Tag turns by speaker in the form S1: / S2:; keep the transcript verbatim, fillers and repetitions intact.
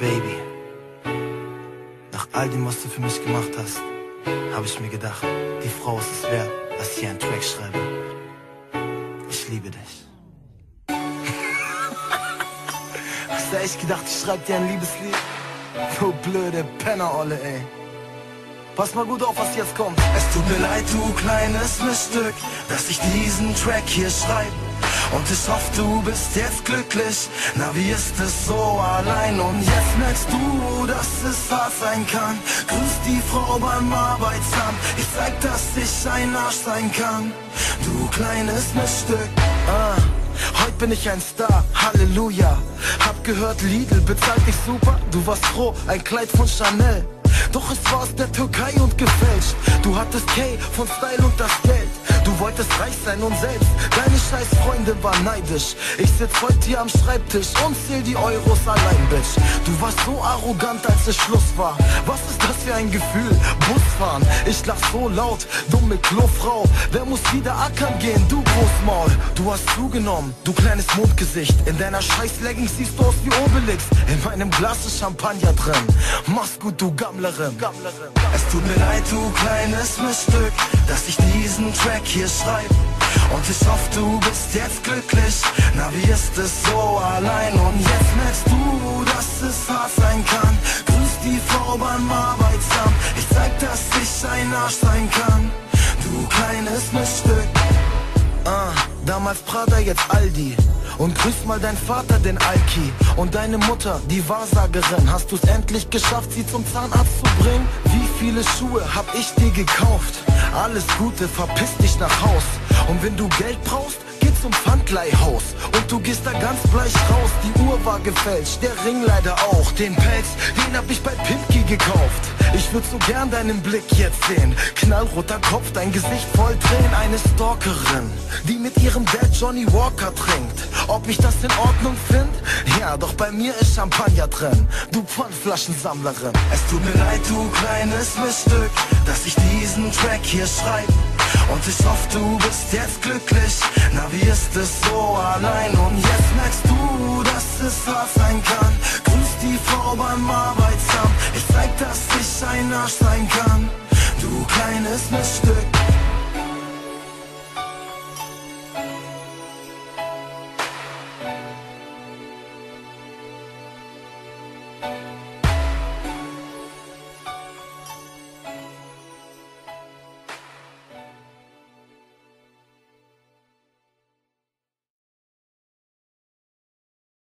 S1: Baby, nach all dem, was du für mich gemacht hast, habe ich mir gedacht, die Frau ist es wert, dass ich hier einen Track schreibe. Ich liebe dich. Hast du echt gedacht, ich schreib dir ein Liebeslied? Du blöde Penner-Olle, ey. Pass mal gut auf, was jetzt kommt.
S2: Es tut mir leid, du kleines Miststück, dass ich diesen Track hier schreibe. Und ich hoffe, du bist jetzt glücklich. Na, wie ist es so allein? Und jetzt merkst du, dass es hart sein kann. Grüß die Frau beim Arbeitsamt. Ich zeig, dass ich ein Arsch sein kann. Du kleines Miststück.
S1: Ah, heute bin ich ein Star, Halleluja. Hab gehört, Lidl bezahlt dich super. Du warst froh, ein Kleid von Chanel. Doch es war aus der Türkei und gefälscht. Du hattest K von Style und das Geld. Du wolltest reich sein und selbst deine scheiß Freunde waren neidisch. Ich sitz heute hier am Schreibtisch und zähl die Euros allein, Bitch. Du warst so arrogant, als es Schluss war. Was ist das für ein Gefühl? Busfahren, ich lach so laut, dumme Klofrau. Wer muss wieder ackern gehen, du Großmaul? Du hast zugenommen, du kleines Mondgesicht. In deiner scheiß Leggings siehst du aus wie Obelix. In meinem Glas ist Champagner drin. Mach's gut, du Gammlerin. Gammlerin.
S2: Es tut mir leid, du kleines Miststück, dass ich diesen Track hier schreib. Und ich hoffe, du bist jetzt glücklich. Na, wie ist es so allein? Und jetzt merkst du, dass es hart sein kann. Grüß die Frau beim Arbeitsamt. Ich zeig, dass ich ein Arsch sein kann. Du kleines Miststück.
S1: Ah, damals Prada, jetzt Aldi. Und grüß mal dein Vater, den Alki. Und deine Mutter, die Wahrsagerin. Hast du's endlich geschafft, sie zum Zahnarzt zu bringen? Wie viele Schuhe hab ich dir gekauft? Alles Gute, verpiss dich nach Haus. Und wenn du Geld brauchst, geh zum Pfandleihhaus. Und du gehst da ganz bleich raus. Die Uhr war gefälscht, der Ring leider auch. Den Pelz, den hab ich bei Pimki gekauft. Ich würd so gern deinen Blick jetzt sehen. Knallroter Kopf, dein Gesicht voll Tränen. Eine Stalkerin, die mit ihrem Dad Johnny Walker trinkt. Ob ich das in Ordnung find? Ja, doch bei mir ist Champagner drin. Du Pfandflaschensammlerin.
S2: Es tut mir leid, du kleines Miststück, dass ich diesen Track hier schreib. Und ich hoffe, du bist jetzt glücklich. Na, wie ist es so allein? Und jetzt merkst du, dass es hart sein kann. Grüß die Frau beim Arbeitsamt. Ich zeig, dass ich ein Arsch sein kann. Du kleines Miststück.
S1: Thank